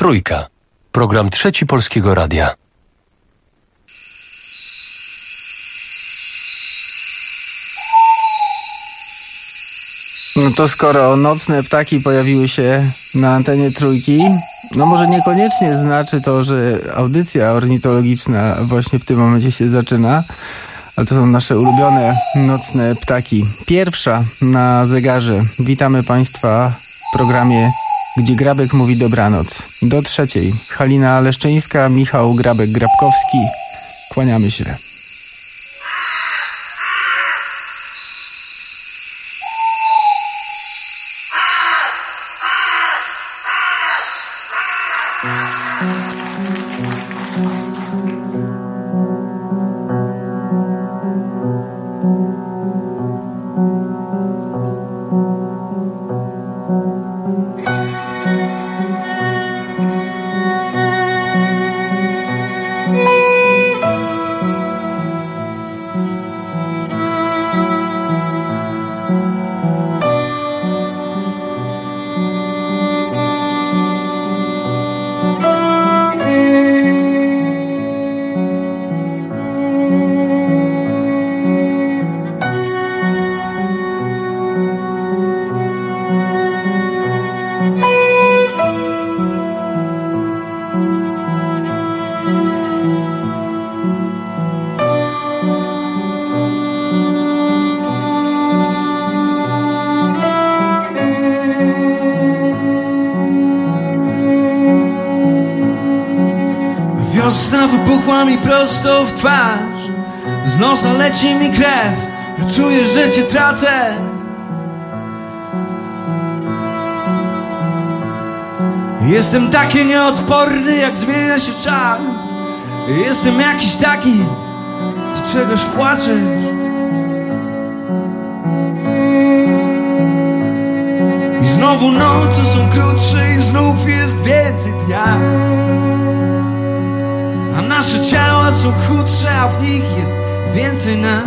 Trójka. Program Trzeci Polskiego Radia. No to skoro nocne ptaki pojawiły się na antenie Trójki, no może niekoniecznie znaczy to, że audycja ornitologiczna właśnie w tym momencie się zaczyna, ale to są nasze ulubione nocne ptaki. Pierwsza na zegarze. Witamy Państwa w programie Gdzie Grabek mówi dobranoc. Do trzeciej. Halina Leszczyńska, Michał Grabek-Grabkowski. Kłaniamy się. Wiosna wybuchła mi prosto w twarz, z nosa leci mi krew, ja czuję, że cię tracę. Jestem taki nieodporny, jak zmienia się czas. Jestem jakiś taki, ty czegoś płaczesz. I znowu noce są krótsze i znów jest więcej dnia. A nasze ciała są chudsze, a w nich jest więcej nas.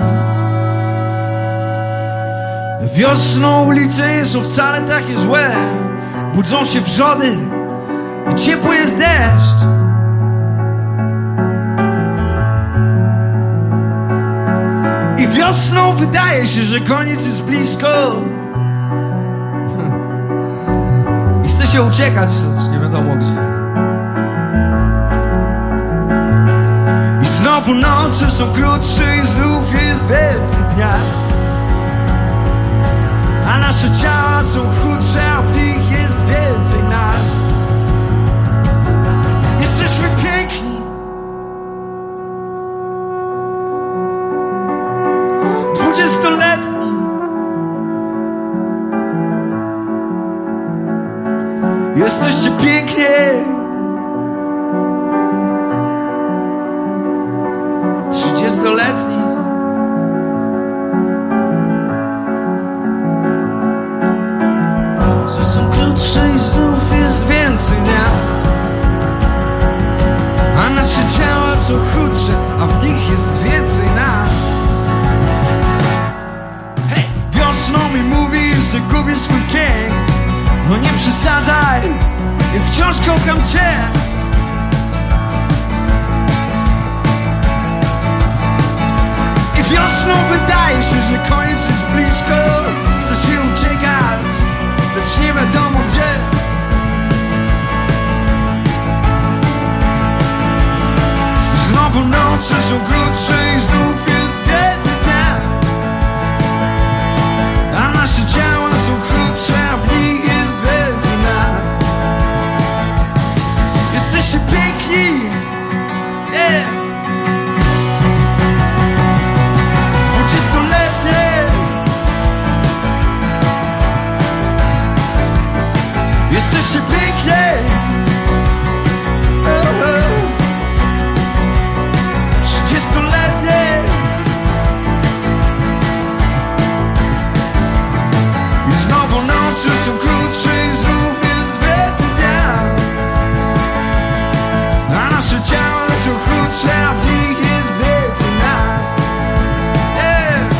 Wiosną ulice nie są wcale takie złe. Budzą się wrzody i ciepły jest deszcz. I wiosną wydaje się, że koniec jest blisko. I chce się uciekać, choć nie wiadomo gdzie. Znowu noce są krótsze i znów jest więcej dnia. A nasze ciała są chudsze, a w nich jest więcej nas. Jesteśmy piękni, 20-letni. Jesteście pięknie, 30-letni. Co są krótsze i znów jest więcej dnia. A nasze ciała są chudsze, a w nich jest więcej nas. Hej! Wiosną mi mówisz, że gubię swój pięk. No nie przesadzaj, ja wciąż kocham cię. Wiosną wydaje się, że koniec jest blisko. Chce się uciekać, lecz nie wiadomo gdzie. Znowu noce są krótsze i znów jest więcej dnia. A nasze ciała są krótsze, a w nich jest więcej nas. Jesteście piękni, yeah. Jesteście pięknie, 30-letnie. I znowu noce są krótsze i znów jest więcej dnia. A nasze ciała są krótsze, a w nich jest więcej nas. Yeah.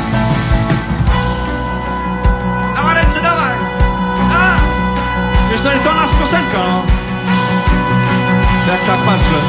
Dawaj ręce, dawaj! Wiesz, to jest ona piosenka, no. Jak tak patrzę.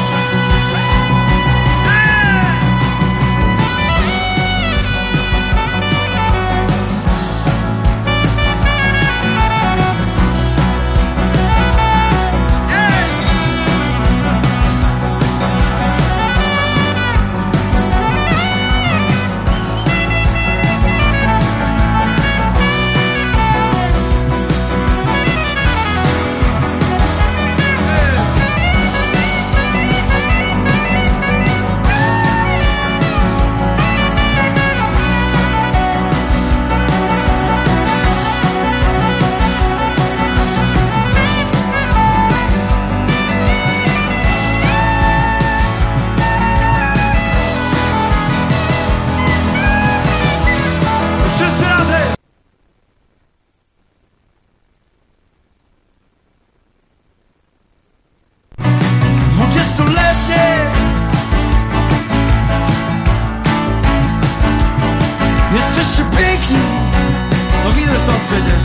Jesteście piękni. No widzę stąd przecież.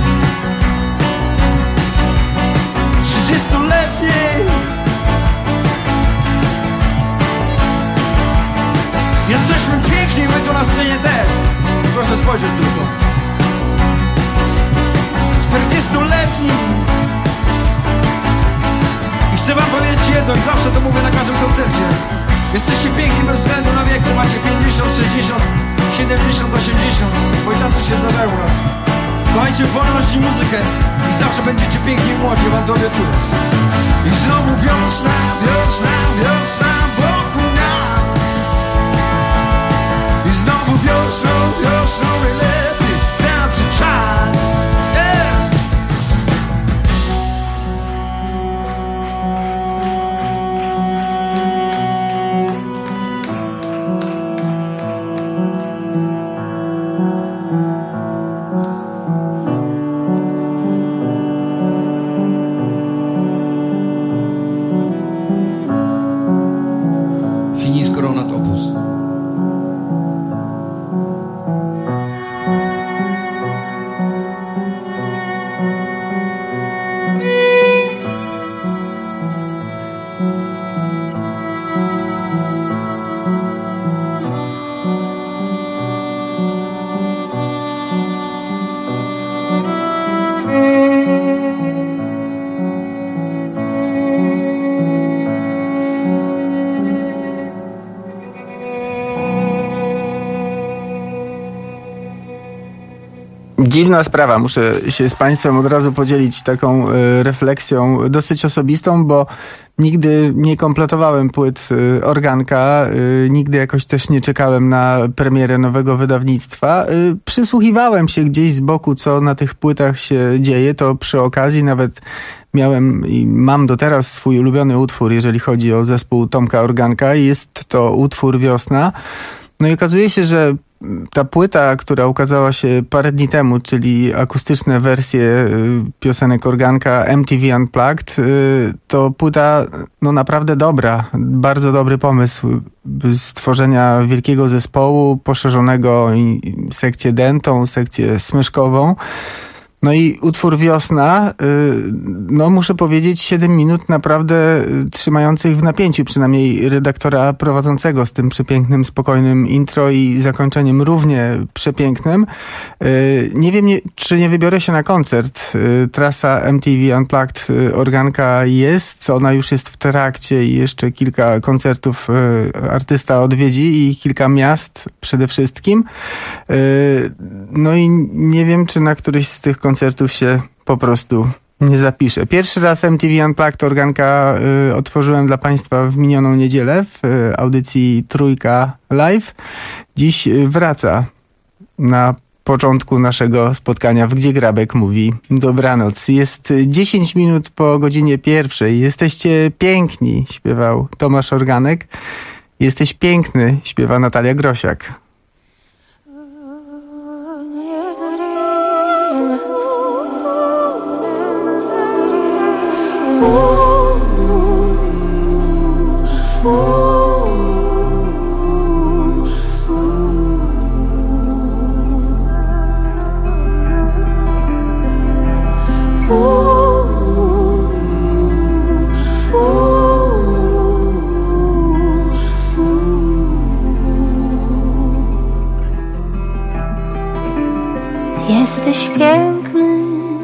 30-letni. Jesteśmy piękni, my tu na scenie też. Proszę spojrzeć tylko. 40-letni. I chcę wam powiedzieć jedno, i zawsze to mówię na każdym koncercie. Jesteście piękni bez względu na wiek, czy macie 50, 60, 70, 80, bo i tacy się zdarzają nas. Kochajcie wolność i muzykę i zawsze będziecie piękni i młodzi, wam to obiecuję. I znowu wiosna, wiosna, wiosna wokół nas. I znowu wiosną, wiosną najlepiej tacy czas. Dziwna sprawa, muszę się z Państwem od razu podzielić taką refleksją dosyć osobistą, bo nigdy nie kompletowałem płyt Organka, nigdy jakoś też nie czekałem na premierę nowego wydawnictwa. Przysłuchiwałem się gdzieś z boku, co na tych płytach się dzieje, to przy okazji nawet miałem i mam do teraz swój ulubiony utwór, jeżeli chodzi o zespół Tomka Organka, i jest to utwór Wiosna. No i okazuje się, że ta płyta, która ukazała się parę dni temu, czyli akustyczne wersje piosenek Organka MTV Unplugged, to płyta no naprawdę dobra, bardzo dobry pomysł stworzenia wielkiego zespołu, poszerzonego sekcję dentą, sekcję smyszkową. No i utwór Wiosna, no muszę powiedzieć 7 minut naprawdę trzymających w napięciu, przynajmniej redaktora prowadzącego, z tym przepięknym, spokojnym intro i zakończeniem równie przepięknym. Nie wiem, czy nie wybiorę się na koncert. Trasa MTV Unplugged Organka jest, ona już jest w trakcie i jeszcze kilka koncertów artysta odwiedzi i kilka miast przede wszystkim. No i nie wiem, czy na któryś z tych koncertów się po prostu nie zapiszę. Pierwszy raz MTV Unplugged Organka otworzyłem dla Państwa w minioną niedzielę w audycji Trójka Live. Dziś wraca na początku naszego spotkania w Gdzie Grabek mówi dobranoc. Jest 10 minut po godzinie 1. Jesteście piękni, śpiewał Tomasz Organek. Jesteś piękny, śpiewa Natalia Grosiak. Oh Jesteś piękny,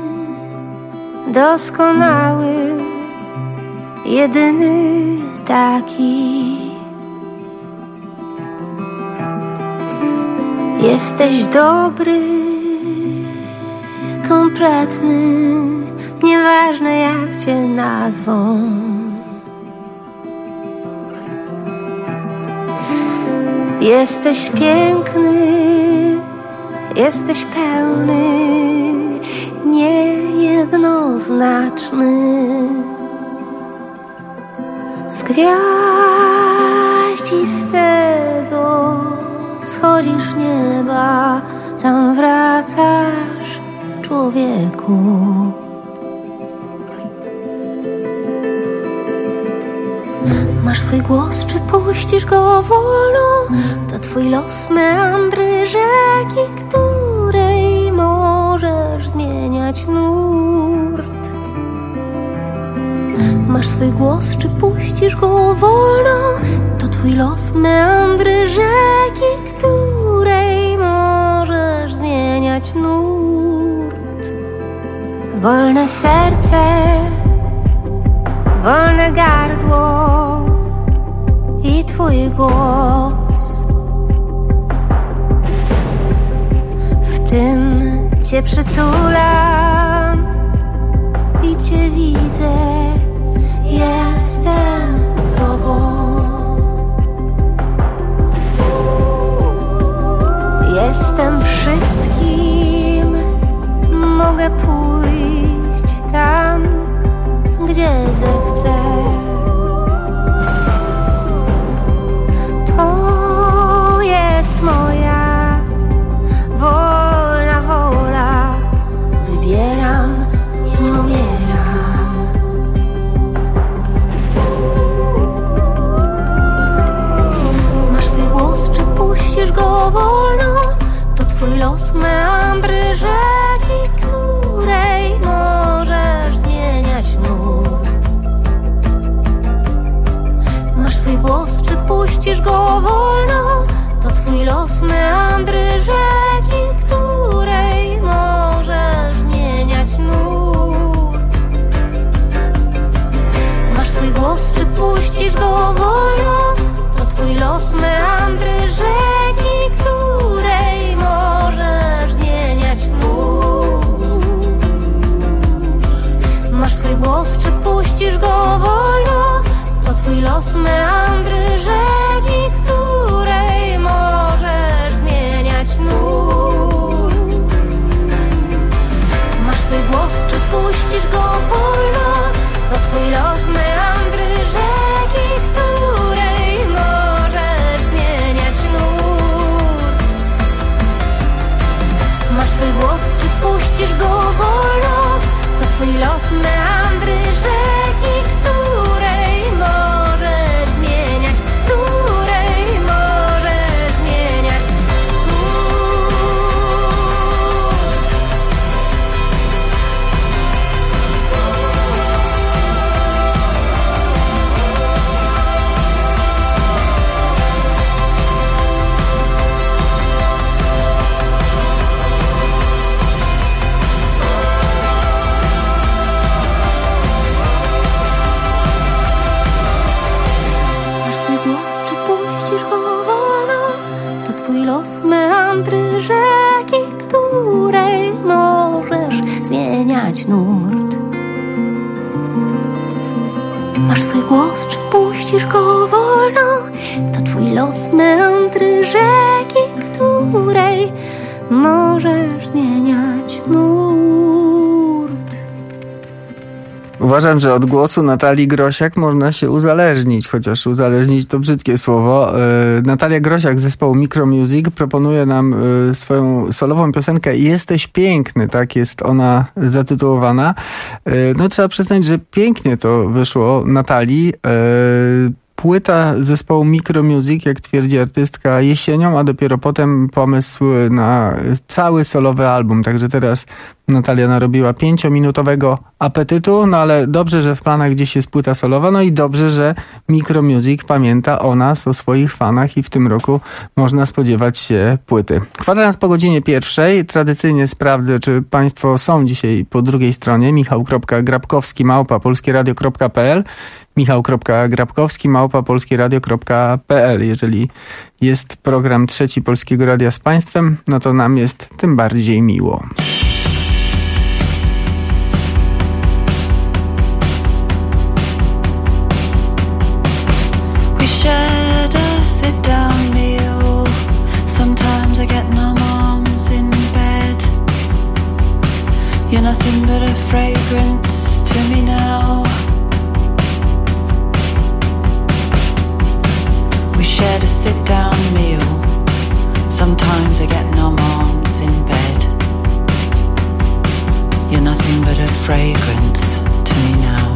doskonały, jedyny taki. Jesteś dobry, kompletny, nieważne jak cię nazwą. Jesteś piękny, jesteś pełny, niejednoznaczny. Z gwiaździstego schodzisz nieba, tam wracasz, człowieku. Masz swój głos, czy puścisz go wolno? To twój los, meandry rzeki, której możesz zmieniać nurt. Masz swój głos, czy puścisz go wolno? To twój los, meandry rzeki, której możesz zmieniać nurt. Wolne serce, wolne gardło i twój głos. W tym cię przytulam i cię widzę. Jestem tobą. Jestem wszystkim. Mogę pójść tam, gdzie zechcę. To jest moja wolna wola. Wybieram, nie umieram. Masz swój głos, czy puścisz go wolno? To twój los, meandry rzeki, której możesz zmieniać nurt. Masz swój głos, czy puścisz go wolno? To twój los, meandry rzeki, której możesz zmieniać nurt. Masz swój głos, czy puścisz go wolno? To twój los, meandry rzeki, której możesz zmieniać nurt. Masz swój głos, czy puścisz go wolno? To twój los, meandry rzeki, której możesz zmieniać nurt. Masz swój głos, czy puścisz go wolno? To twój los, meandry rzeki, której możesz zmieniać nurt. Masz swój głos, czy puścisz go wolno? To twój los, meandry rzeki, której możesz zmieniać, której możesz zmieniać nurt. Masz swój głos, czy puścisz go wolno? To twój los, meandry rzeki, której możesz zmieniać nurt. Masz swój głos, czy puścisz go wolno? To twój los, meandry rzeki, której możesz zmieniać nurt. Uważam, że od głosu Natalii Grosiak można się uzależnić, chociaż uzależnić to brzydkie słowo. Natalia Grosiak z zespołu Micromusic proponuje nam swoją solową piosenkę Jesteś piękny, tak jest ona zatytułowana. No trzeba przyznać, że pięknie to wyszło Natalii. płyta zespołu Micromusic, jak twierdzi artystka, jesienią, a dopiero potem pomysł na cały solowy album. Także teraz Natalia narobiła 5-minutowego apetytu, no ale dobrze, że w planach gdzieś jest płyta solowa, no i dobrze, że Micromusic pamięta o nas, o swoich fanach i w tym roku można spodziewać się płyty. Kwadrans po godzinie 1. Tradycyjnie sprawdzę, czy państwo są dzisiaj po drugiej stronie. michał.grabkowski@polskieradio.pl michał.grabkowski@polskieradio.pl. Jeżeli jest program Trzeci Polskiego Radia z państwem, no to nam jest tym bardziej miło. Shared a sit-down meal. Sometimes I get numb arms in bed. You're nothing but a fragrance to me now. We shared a sit-down meal. Sometimes I get numb arms in bed. You're nothing but a fragrance to me now.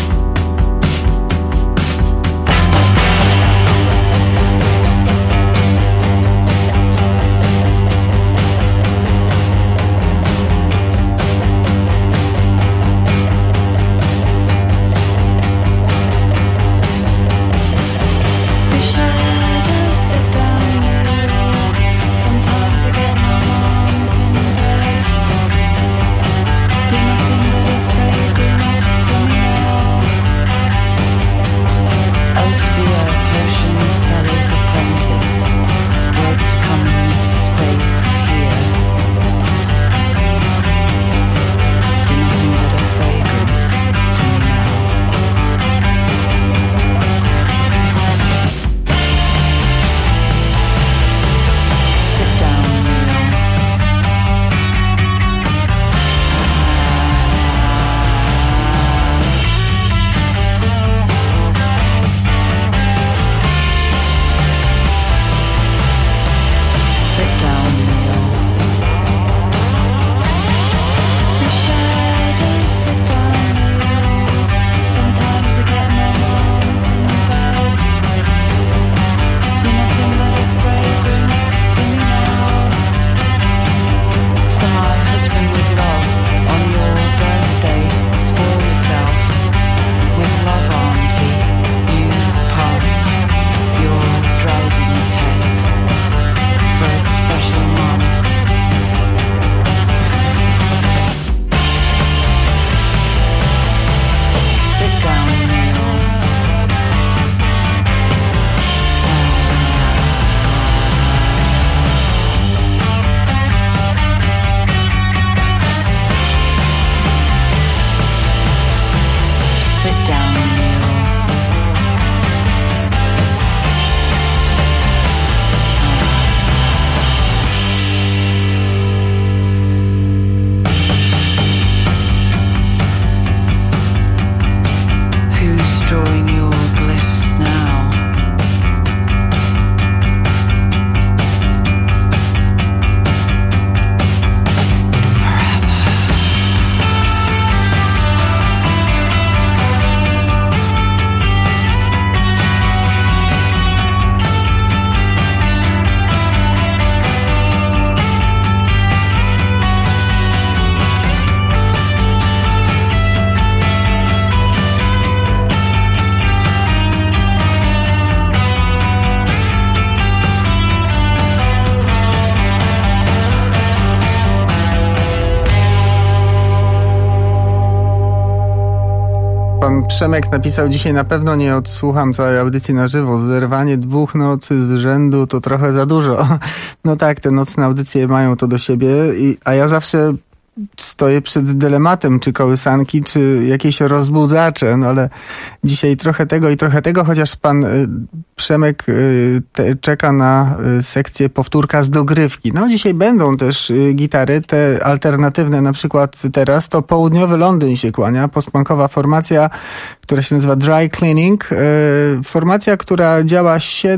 Przemek napisał: dzisiaj na pewno nie odsłucham całej audycji na żywo. Zerwanie 2 nocy z rzędu to trochę za dużo. No tak, te nocne audycje mają to do siebie, a ja zawsze stoję przed dylematem, czy kołysanki, czy jakieś rozbudzacze, no ale dzisiaj trochę tego i trochę tego, chociaż pan Przemek czeka na sekcję powtórka z dogrywki. No dzisiaj będą też gitary, te alternatywne, na przykład teraz to Południowy Londyn się kłania, postpunkowa formacja, która się nazywa Dry Cleaning. Formacja, która działa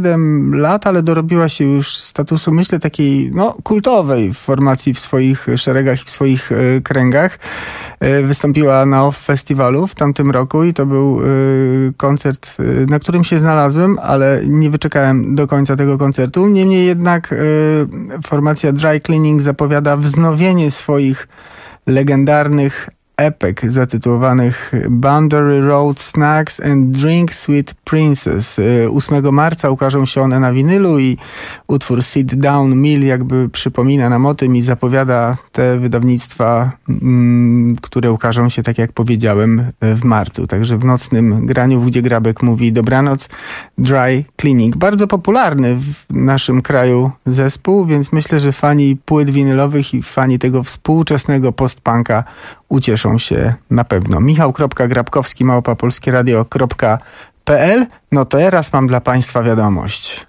7 lat, ale dorobiła się już statusu, myślę, takiej kultowej formacji w swoich szeregach i w swoich swoich kręgach. Wystąpiła na OFF Festiwalu w tamtym roku i to był koncert, na którym się znalazłem, ale nie wyczekałem do końca tego koncertu. Niemniej jednak formacja Dry Cleaning zapowiada wznowienie swoich legendarnych epek zatytułowanych Boundary Road Snacks and Drinks with Princess. 8 marca ukażą się one na winylu i utwór Sit Down Mill jakby przypomina nam o tym i zapowiada te wydawnictwa, które ukażą się, tak jak powiedziałem, w marcu. Także w nocnym graniu, gdzie Grabek mówi dobranoc, Dry Cleaning. Bardzo popularny w naszym kraju zespół, więc myślę, że fani płyt winylowych i fani tego współczesnego post-punka ucieszą się na pewno. Michał.Grabkowski@polskieradio.pl. No to teraz mam dla Państwa wiadomość.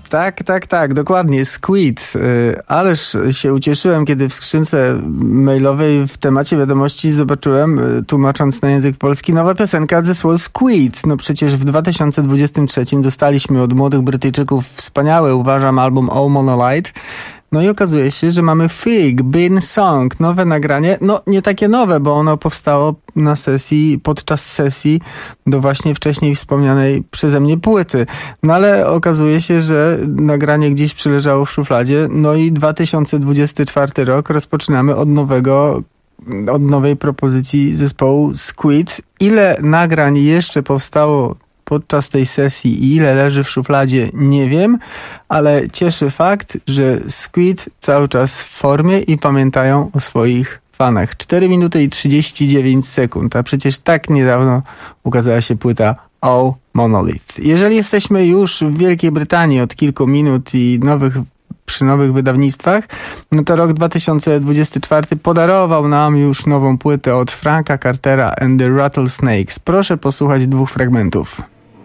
Tak, dokładnie, Squid. Ależ się ucieszyłem, kiedy w skrzynce mailowej w temacie wiadomości zobaczyłem, tłumacząc na język polski, nowa piosenka zespołu Squid. No przecież w 2023 dostaliśmy od młodych Brytyjczyków wspaniałe, uważam, album Oh Monolith. No i okazuje się, że mamy Fig, Bin Song, nowe nagranie. No nie takie nowe, bo ono powstało na sesji, podczas sesji do właśnie wcześniej wspomnianej przeze mnie płyty. No ale okazuje się, że nagranie gdzieś przyleżało w szufladzie. No i 2024 rok rozpoczynamy od nowej propozycji zespołu Squid. Ile nagrań jeszcze powstało podczas tej sesji i ile leży w szufladzie, nie wiem, ale cieszy fakt, że Squid cały czas w formie i pamiętają o swoich fanach. 4 minuty i 39 sekund, a przecież tak niedawno ukazała się płyta Oh Monolith. Jeżeli jesteśmy już w Wielkiej Brytanii od kilku minut i przy nowych wydawnictwach, no to rok 2024 podarował nam już nową płytę od Franka Cartera and the Rattlesnakes. Proszę posłuchać 2 fragmentów.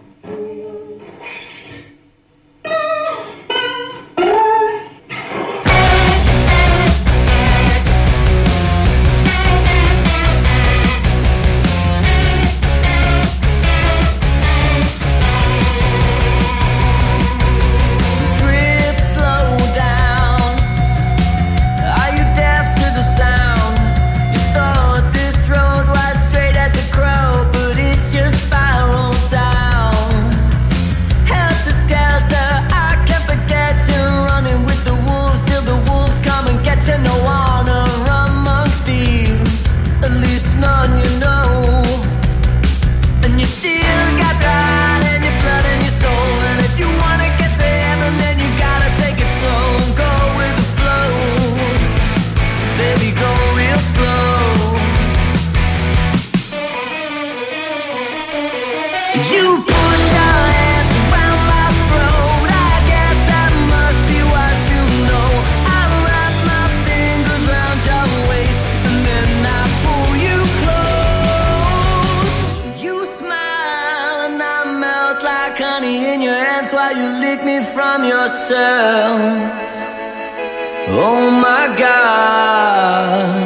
Oh my God.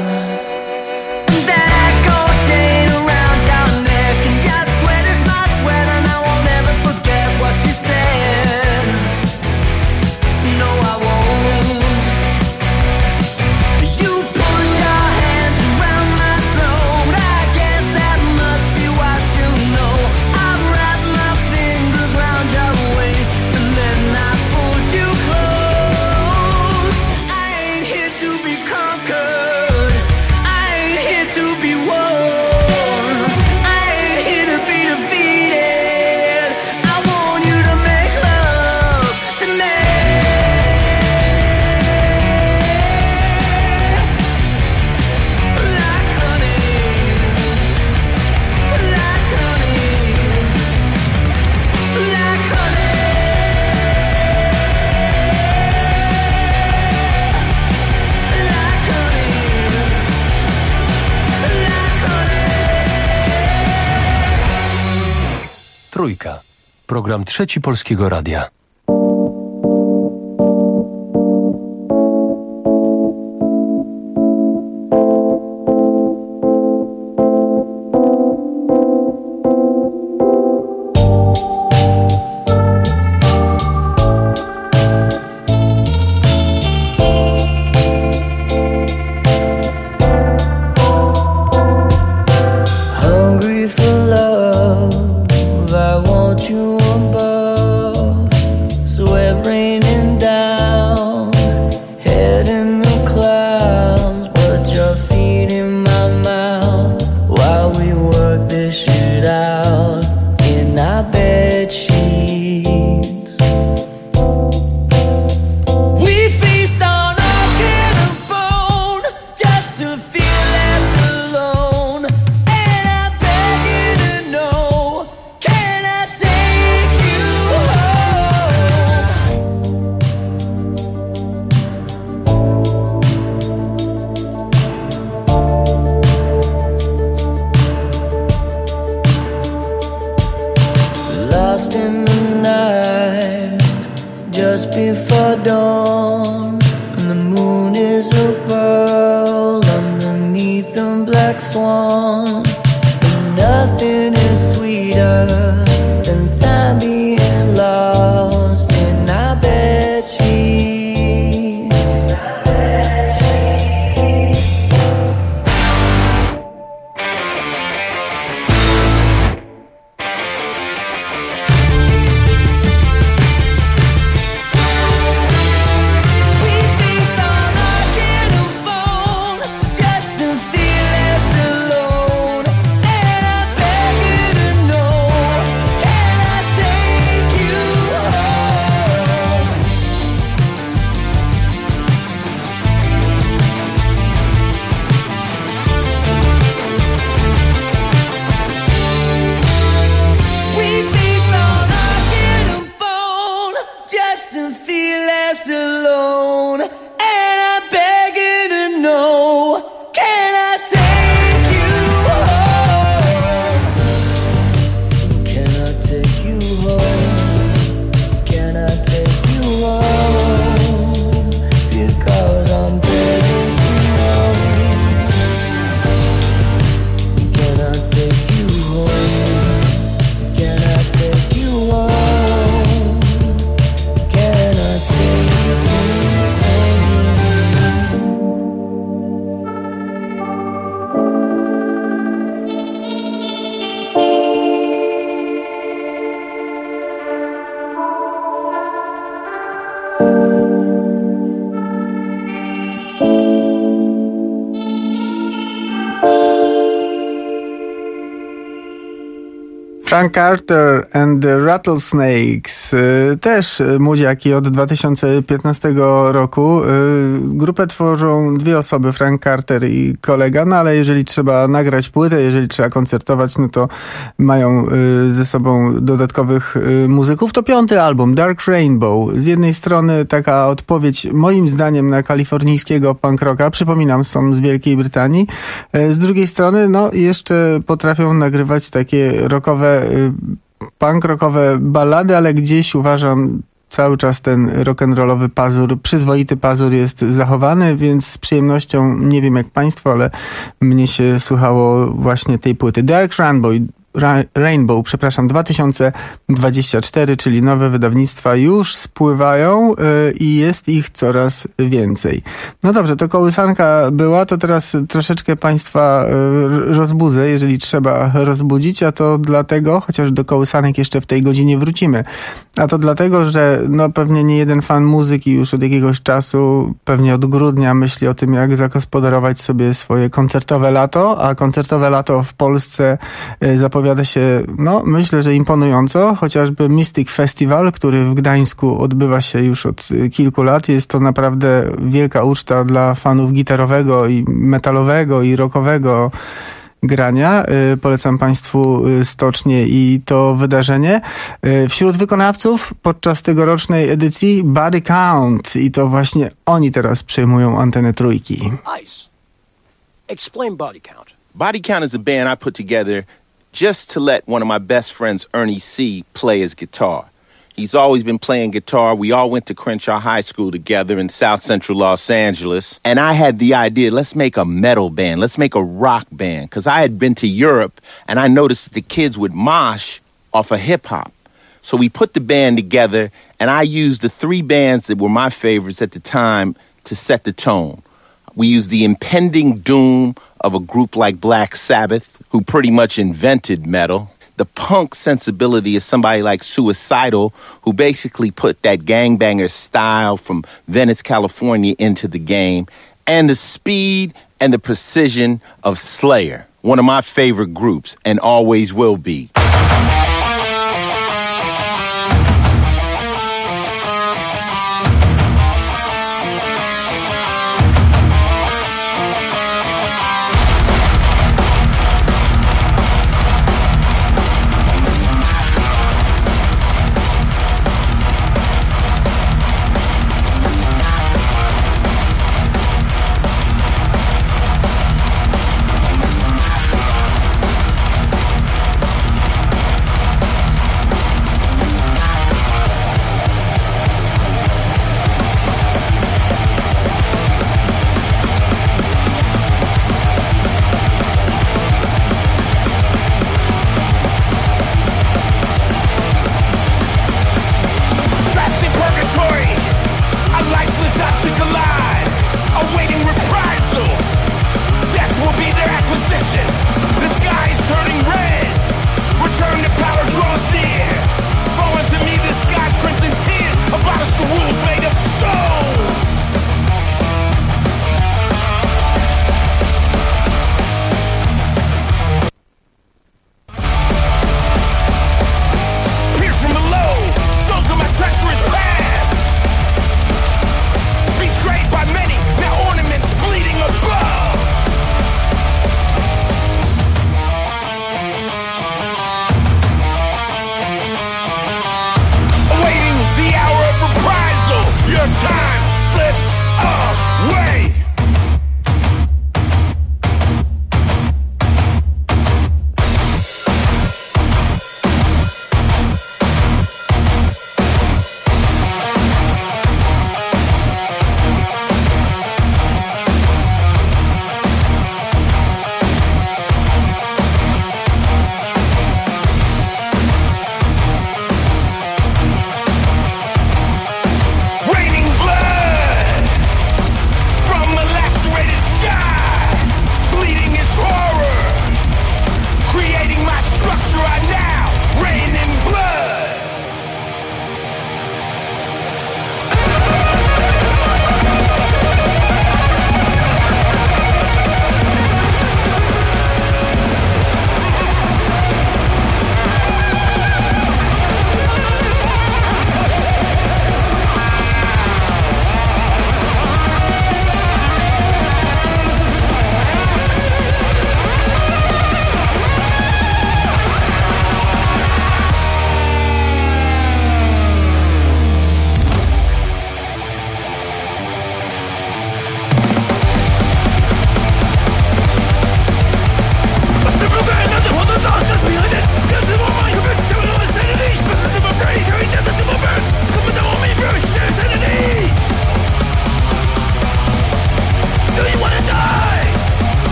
Trójka. Program Trzeci Polskiego Radia. Lost in the night, just as a pearl underneath a black swan. And nothing is sweeter than time being lost in our bed sheets. Frank Carter and the Rattlesnakes, też młodziaki od 2015 roku. Grupę tworzą dwie osoby, Frank Carter i kolega, no ale jeżeli trzeba nagrać płytę, jeżeli trzeba koncertować, no to mają ze sobą dodatkowych muzyków. To 5. album, Dark Rainbow. Z jednej strony taka odpowiedź, moim zdaniem, na kalifornijskiego punk rocka. Przypominam, są z Wielkiej Brytanii. Z drugiej strony, no jeszcze potrafią nagrywać takie rockowe, punk rockowe ballady, ale gdzieś uważam, cały czas ten rock'n'rollowy pazur, przyzwoity pazur jest zachowany, więc z przyjemnością, nie wiem jak państwo, ale mnie się słuchało właśnie tej płyty. Dark Rainbow, 2024, czyli nowe wydawnictwa już spływają i jest ich coraz więcej. No dobrze, to kołysanka była, to teraz troszeczkę państwa rozbudzę, jeżeli trzeba rozbudzić, a to dlatego, chociaż do kołysanek jeszcze w tej godzinie wrócimy, a to dlatego, że no pewnie nie jeden fan muzyki już od jakiegoś czasu, pewnie od grudnia myśli o tym, jak zagospodarować sobie swoje koncertowe lato, a koncertowe lato w Polsce zapowiada się, no myślę, że imponująco, chociażby Mystic Festival, który w Gdańsku odbywa się już od kilku lat. Jest to naprawdę wielka uczta dla fanów gitarowego i metalowego i rockowego grania. Polecam państwu stocznie i to wydarzenie. Wśród wykonawców podczas tegorocznej edycji Body Count i to właśnie oni teraz przejmują antenę Trójki. Ice. Explain Body Count. Body Count is a band I put together just to let one of my best friends, Ernie C., play his guitar. He's always been playing guitar. We all went to Crenshaw High School together in South Central Los Angeles. And I had the idea, let's make a metal band. Let's make a rock band. Because I had been to Europe and I noticed that the kids would mosh off of hip-hop. So we put the band together and I used the three bands that were my favorites at the time to set the tone. We used the impending doom of a group like Black Sabbath, who pretty much invented metal. The punk sensibility of somebody like Suicidal, who basically put that gangbanger style from Venice, California into the game. And the speed and the precision of Slayer, one of my favorite groups and always will be.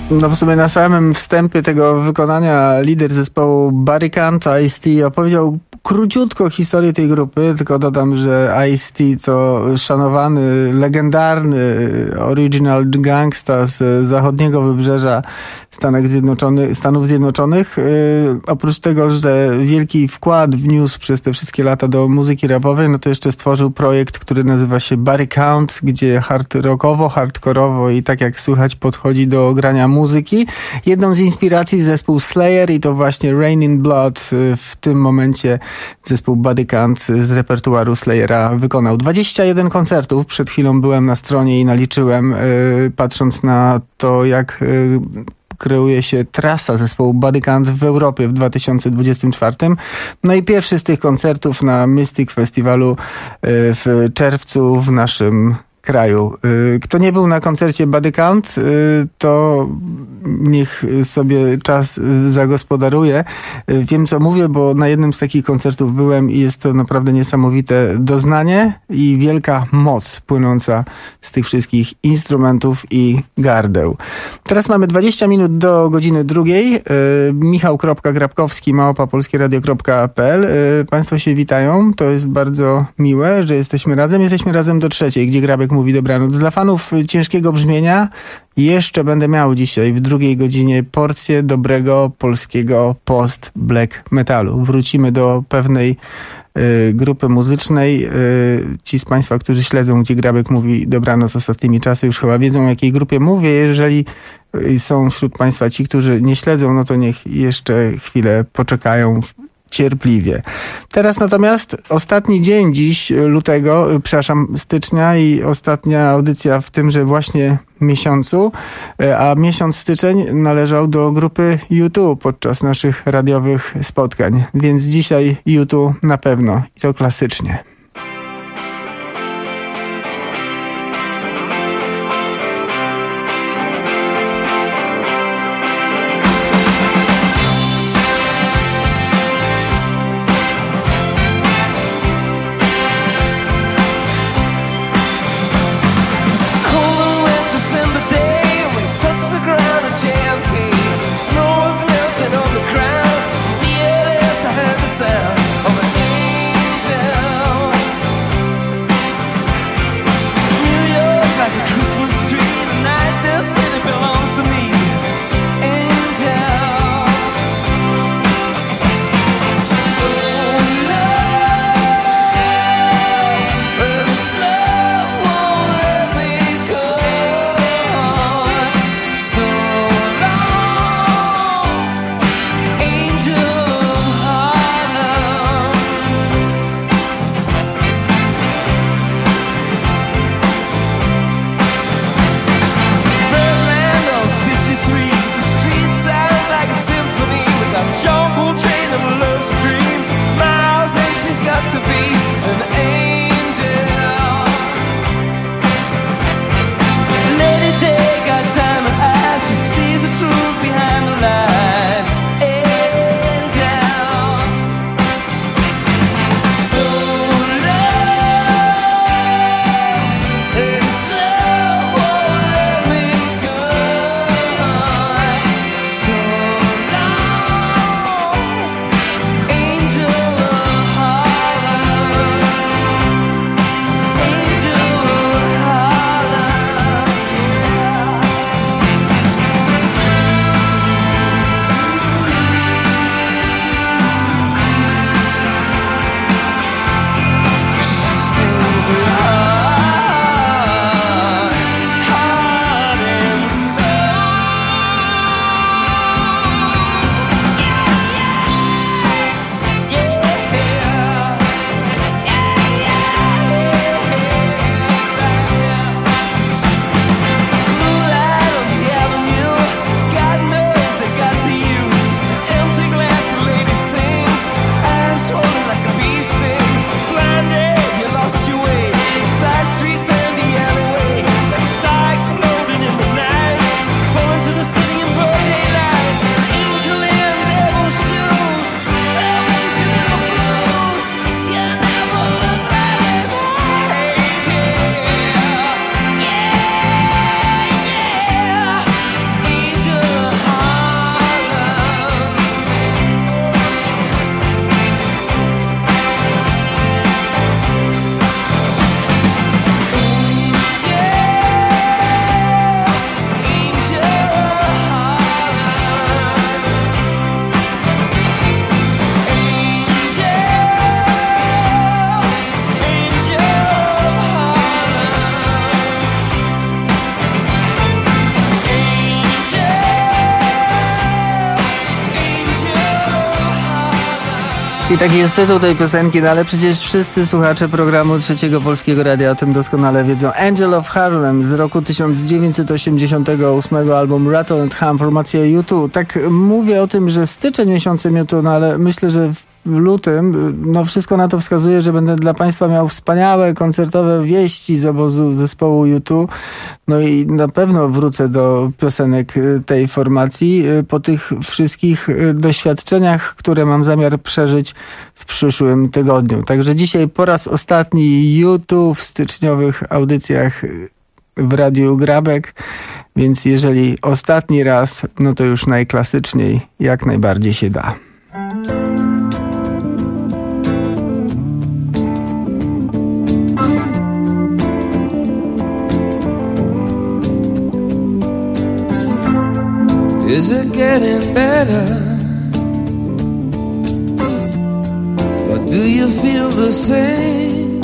No w sumie na samym wstępie tego wykonania lider zespołu Buddy Count, Ice-T, opowiedział króciutko historię tej grupy, tylko dodam, że Ice-T to szanowany, legendarny original gangsta z zachodniego wybrzeża Stanów Zjednoczonych. Oprócz tego, że wielki wkład wniósł przez te wszystkie lata do muzyki rapowej, no to jeszcze stworzył projekt, który nazywa się Buddy Count, gdzie hard rockowo, hardkorowo i tak jak słychać podchodzi do grania muzyki. Jedną z inspiracji zespół Slayer i to właśnie Rain in Blood w tym momencie zespół Buddy Count z repertuaru Slayera wykonał. 21 koncertów. Przed chwilą byłem na stronie i naliczyłem, patrząc na to, jak kreuje się trasa zespołu Buddy Count w Europie w 2024. No i pierwszy z tych koncertów na Mystic Festiwalu w czerwcu w naszym kraju. Kto nie był na koncercie Buddy Count, to niech sobie czas zagospodaruje. Wiem, co mówię, bo na jednym z takich koncertów byłem i jest to naprawdę niesamowite doznanie i wielka moc płynąca z tych wszystkich instrumentów i gardeł. Teraz mamy 20 minut do godziny 2. Michał.Grabkowski @polskieradio.pl. Państwo się witają. To jest bardzo miłe, że jesteśmy razem. Jesteśmy razem do 3, gdzie Grabek mówi dobranoc. Dla fanów ciężkiego brzmienia jeszcze będę miał dzisiaj w 2 godzinie porcję dobrego polskiego post-black metalu. Wrócimy do pewnej grupy muzycznej. Ci z Państwa, którzy śledzą, gdzie Grabek mówi dobranoc ostatnimi czasy, już chyba wiedzą, o jakiej grupie mówię. Jeżeli są wśród Państwa ci, którzy nie śledzą, no to niech jeszcze chwilę poczekają cierpliwie. Teraz natomiast ostatni dzień dziś stycznia i ostatnia audycja w tymże właśnie miesiącu, a miesiąc styczeń należał do grupy U2 podczas naszych radiowych spotkań, więc dzisiaj U2 na pewno i to klasycznie. Of an angel I taki jest tytuł tej piosenki, no ale przecież wszyscy słuchacze programu Trzeciego Polskiego Radia o tym doskonale wiedzą. Angel of Harlem z roku 1988, album Rattle and Hum, formacja U2. Tak mówię o tym, że styczeń miesiącem U2, no ale myślę, że w lutym, no wszystko na to wskazuje, że będę dla Państwa miał wspaniałe koncertowe wieści z obozu zespołu U2. No i na pewno wrócę do piosenek tej formacji po tych wszystkich doświadczeniach, które mam zamiar przeżyć w przyszłym tygodniu. Także dzisiaj po raz ostatni U2 w styczniowych audycjach w Radiu Grabek, więc jeżeli ostatni raz, no to już najklasyczniej, jak najbardziej się da. Is it getting better? Or do you feel the same?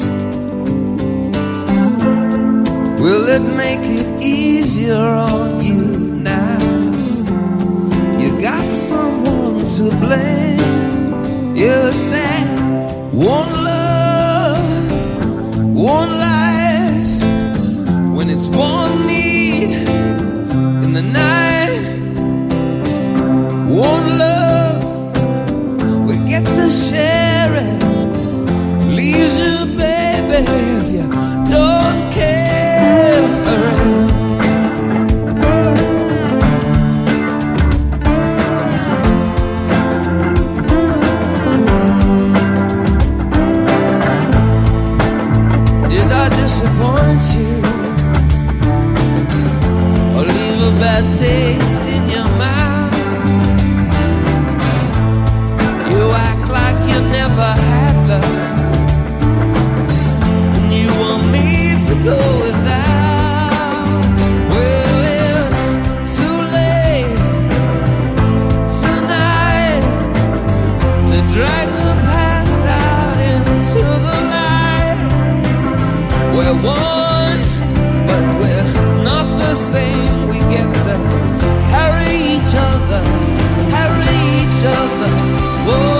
Will it make it easier on you now? You got someone to blame. You said one love, one life. When it's one need in the night, one love, we get to share it. Leaves you, baby, if you don't care for it. Did I disappoint you? Or leave a bad taste in your mouth? Never had love, and you want me to go without. Well, it's too late tonight to drag the past out into the light. We're one, but we're not the same. We get to carry each other, carry each other. Whoa.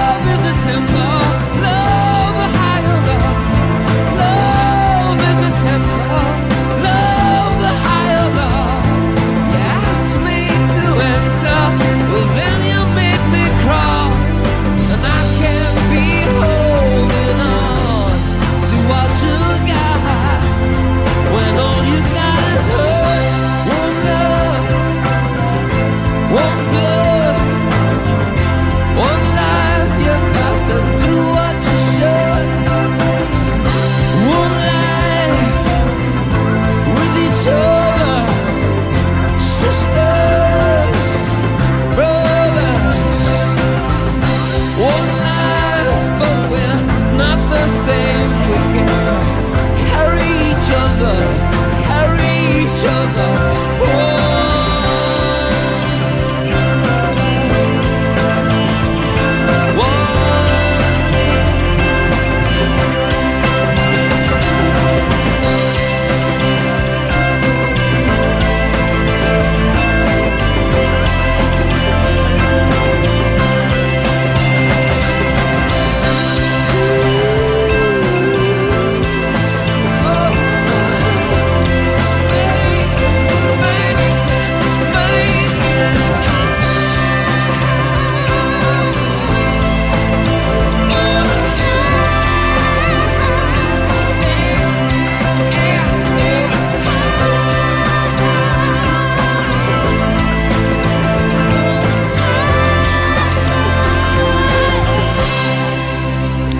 Love is a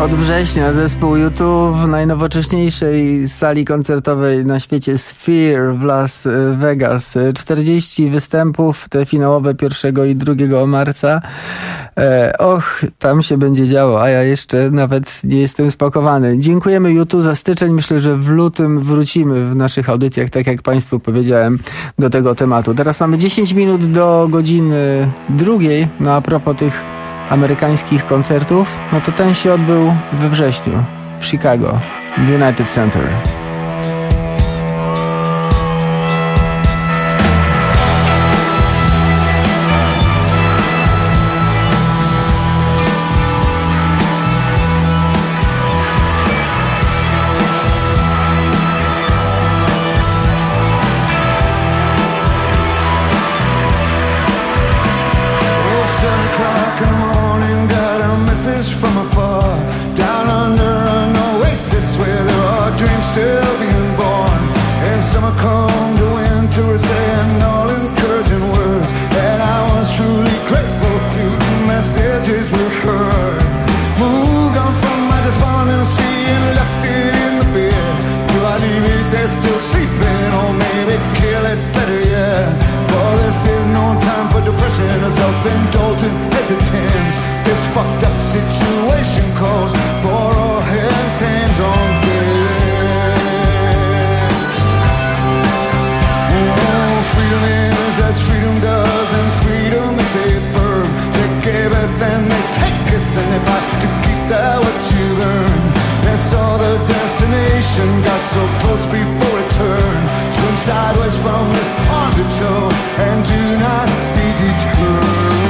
Od września zespół U2 w najnowocześniejszej sali koncertowej na świecie Sphere w Las Vegas. 40 występów, te finałowe 1 i 2 marca. Tam się będzie działo, a ja jeszcze nawet nie jestem spakowany. Dziękujemy U2 za styczeń. Myślę, że w lutym wrócimy w naszych audycjach, tak jak Państwu powiedziałem, do tego tematu. Teraz mamy 10 minut do godziny 2. No a propos tych amerykańskich koncertów, no to ten się odbył we wrześniu w Chicago, w United Center. From afar, down under an oasis where there are dreams still being born. And summer come to winter saying all encouraging words. And I was truly grateful to the messages we heard. Moved on from my despondency and left it in the bed. Do I leave it there still sleeping or maybe kill it better yet? For this is no time for depression or self-indulgent hesitance. This fucked up situation calls for all hands on deck. Oh, freedom is as freedom does, and freedom is a verb. They give it, then they take it, then they fight to keep that what you earned. They saw the destination, got so close before it turned. Swim sideways from this undertow, and do not be deterred.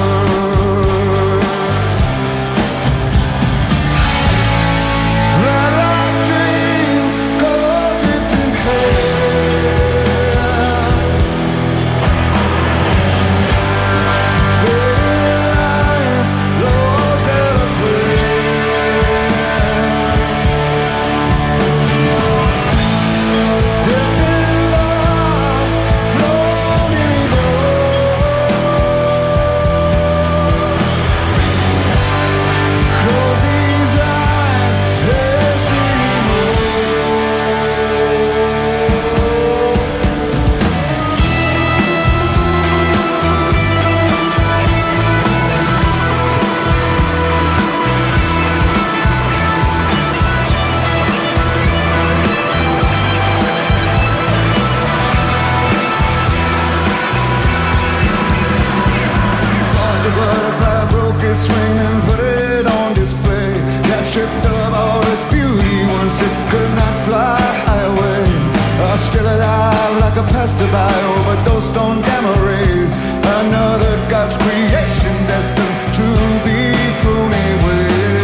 Passerby, overdosed on gamma rays. Another God's creation destined to be thrown away.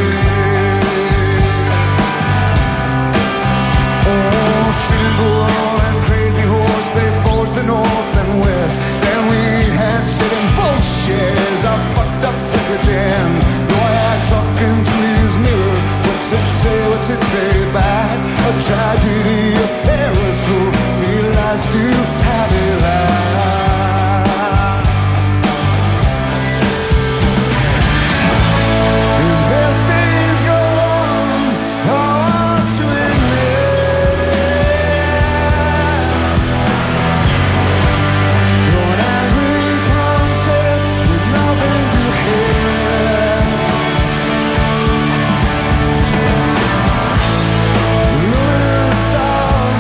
Oh, City Bull and Crazy Horse, they forged the north and west. Then we had sitting bullshitters, I fucked up president. Though I had talking to his mirror, what's it say back? A tragedy of Paris who realized to have it right. His best days gone, hard to admit. Thrown angry punches with nothing to hit. Lunar stars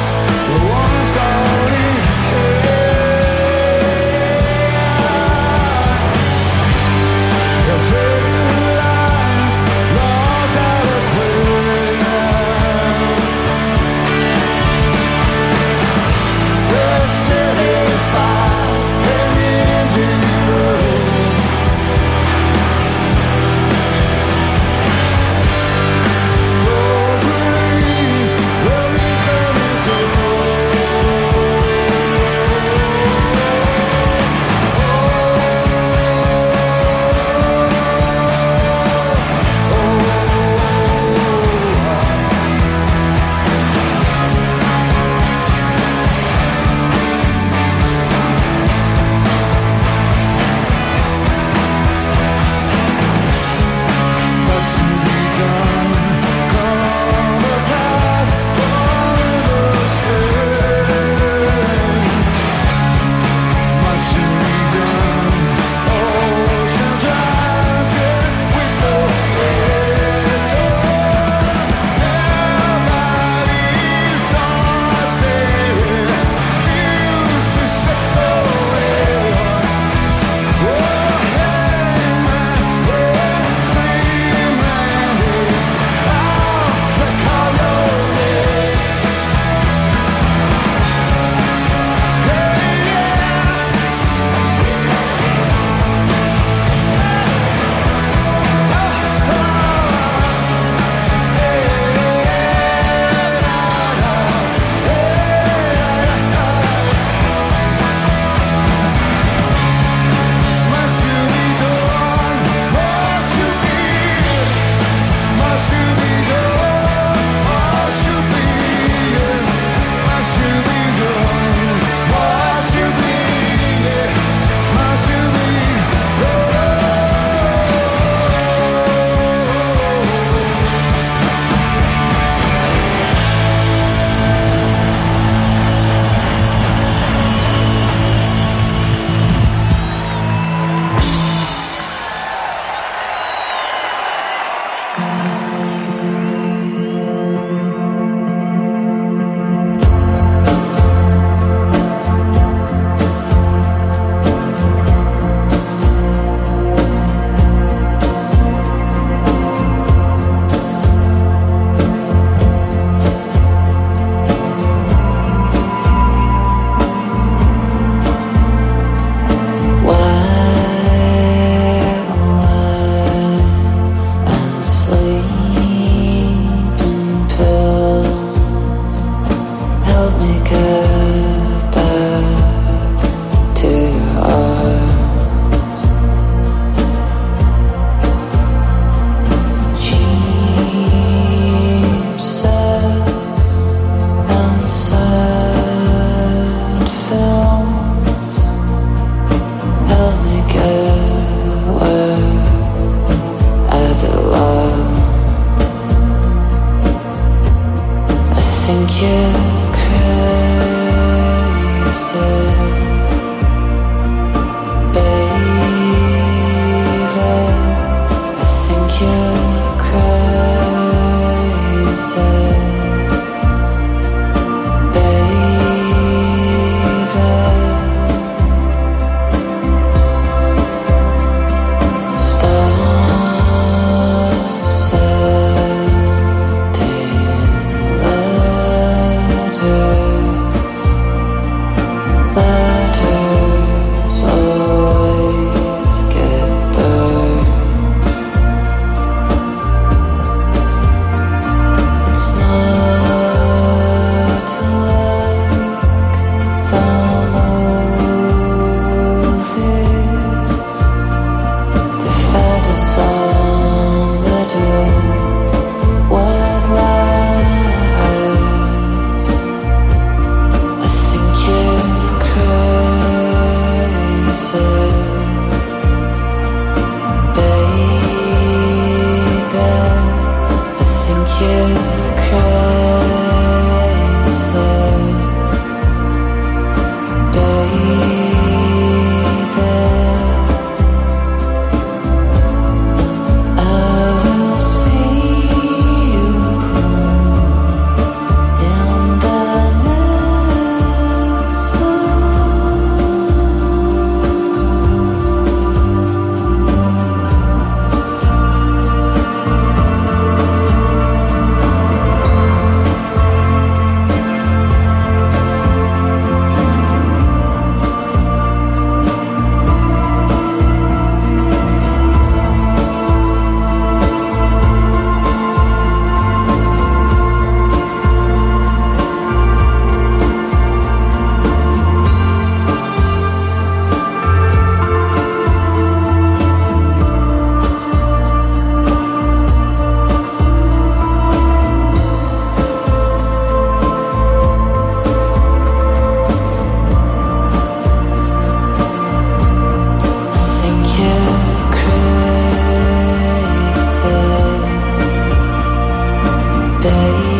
baby.